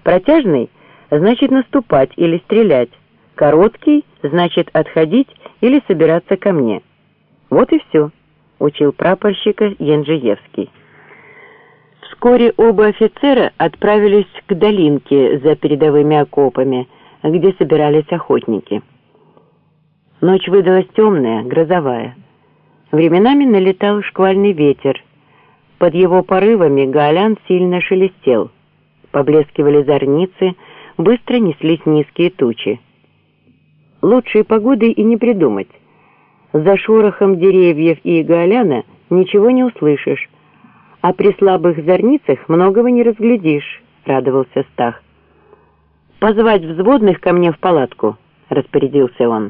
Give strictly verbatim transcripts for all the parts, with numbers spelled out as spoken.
Протяжный — значит наступать или стрелять. Короткий — значит отходить или собираться ко мне. Вот и все, учил прапорщика Янджиевский. Вскоре оба офицера отправились к долинке за передовыми окопами, где собирались охотники. Ночь выдалась темная, грозовая. Временами налетал шквальный ветер. Под его порывами гаолян сильно шелестел. Поблескивали зорницы, быстро неслись низкие тучи. Лучшей погоды и не придумать. За шорохом деревьев и гаоляна ничего не услышишь, а при слабых зорницах многого не разглядишь, радовался Стах. «Позвать взводных ко мне в палатку», — распорядился он.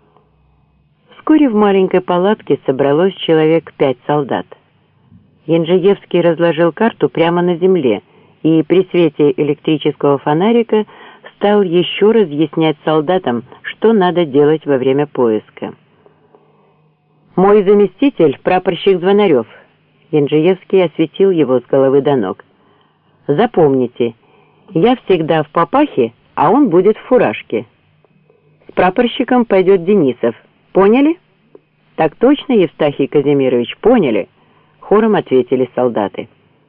Вскоре в маленькой палатке собралось человек пять солдат. Янджиевский разложил карту прямо на земле и при свете электрического фонарика стал еще разъяснять солдатам, что надо делать во время поиска. «Мой заместитель — прапорщик Звонарев». Янджиевский осветил его с головы до ног. «Запомните, я всегда в папахе, а он будет в фуражке. С прапорщиком пойдет Денисов. Поняли?» «Так точно, Евстахий Казимирович, поняли», — хором ответили солдаты.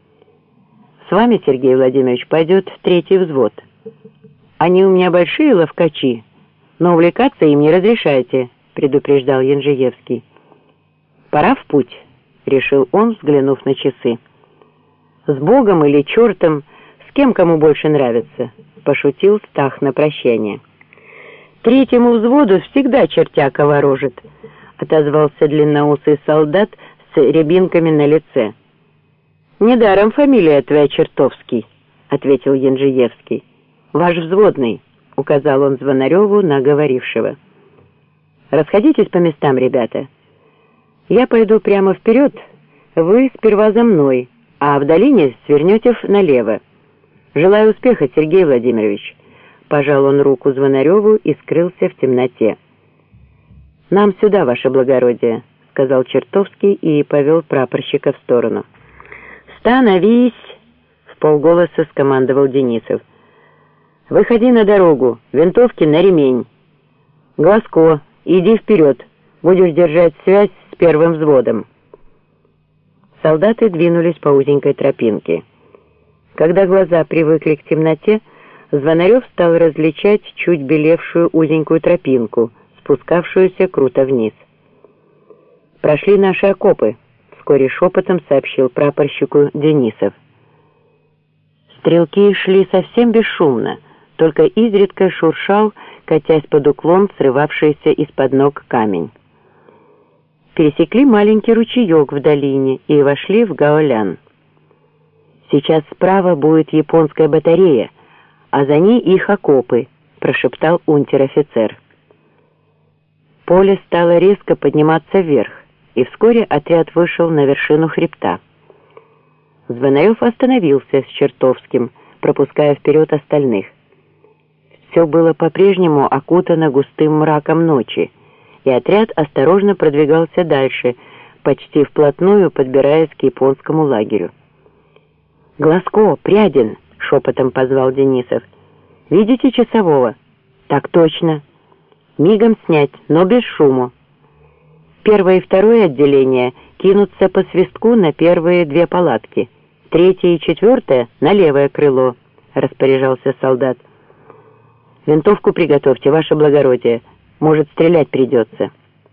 «С вами, Сергей Владимирович, пойдет третий взвод. Они у меня большие ловкачи, но увлекаться им не разрешайте», — предупреждал Янджиевский. «Пора в путь», — решил он, взглянув на часы. «С Богом или чертом, с кем кому больше нравится», — пошутил Стах на прощание. «Третьему взводу всегда чертяка ворожит», — отозвался длинноусый солдат с рябинками на лице. «Недаром фамилия твоя Чертовский», — ответил Янджиевский. «Ваш взводный», — указал он Звонареву на говорившего. «Расходитесь по местам, ребята. Я пойду прямо вперед, вы сперва за мной, а в долине свернете налево. Желаю успеха, Сергей Владимирович». Пожал он руку Звонареву и скрылся в темноте. «Нам сюда, ваше благородие», — сказал Чертовский и повел прапорщика в сторону. «Становись!» — вполголоса скомандовал Денисов. «Выходи на дорогу, винтовки на ремень. Глазко, иди вперед, будешь держать связь с первым взводом». Солдаты двинулись по узенькой тропинке. Когда глаза привыкли к темноте, Звонарев стал различать чуть белевшую узенькую тропинку, спускавшуюся круто вниз. «Прошли наши окопы», — вскоре шепотом сообщил прапорщику Денисов. Стрелки шли совсем бесшумно, только изредка шуршал, катясь под уклон, срывавшийся из-под ног камень. Пересекли маленький ручеек в долине и вошли в гаолян. «Сейчас справа будет японская батарея, а за ней их окопы», — прошептал унтер-офицер. Поле стало резко подниматься вверх, и вскоре отряд вышел на вершину хребта. Звонарев остановился с Чертовским, пропуская вперед остальных. Все было по-прежнему окутано густым мраком ночи, и отряд осторожно продвигался дальше, почти вплотную подбираясь к японскому лагерю. «Глазко, Прядин!» — шепотом позвал Денисов. «Видите часового?» «Так точно. Мигом снять, но без шуму. Первое и второе отделение кинутся по свистку на первые две палатки. Третье и четвертое — на левое крыло», — распоряжался солдат. «Винтовку приготовьте, ваше благородие. Может, стрелять придется».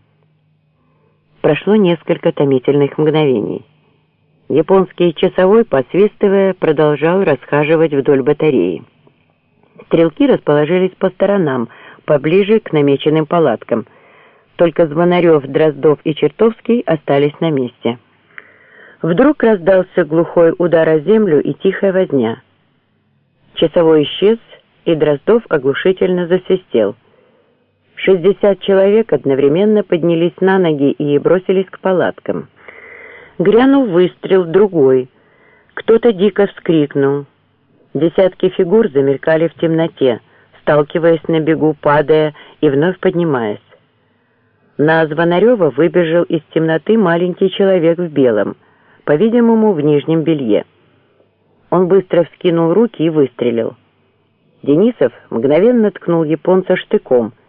Прошло несколько томительных мгновений. Японский часовой, посвистывая, продолжал расхаживать вдоль батареи. Стрелки расположились по сторонам, поближе к намеченным палаткам. Только Звонарев, Дроздов и Чертовский остались на месте. Вдруг раздался глухой удар о землю и тихая возня. Часовой исчез, и Дроздов оглушительно засвистел. Шестьдесят человек одновременно поднялись на ноги и бросились к палаткам. Грянул выстрел, другой. Кто-то дико вскрикнул. Десятки фигур замелькали в темноте, сталкиваясь на бегу, падая и вновь поднимаясь. На Звонарева выбежал из темноты маленький человек в белом, по-видимому, в нижнем белье. Он быстро вскинул руки и выстрелил. Денисов мгновенно ткнул японца штыком,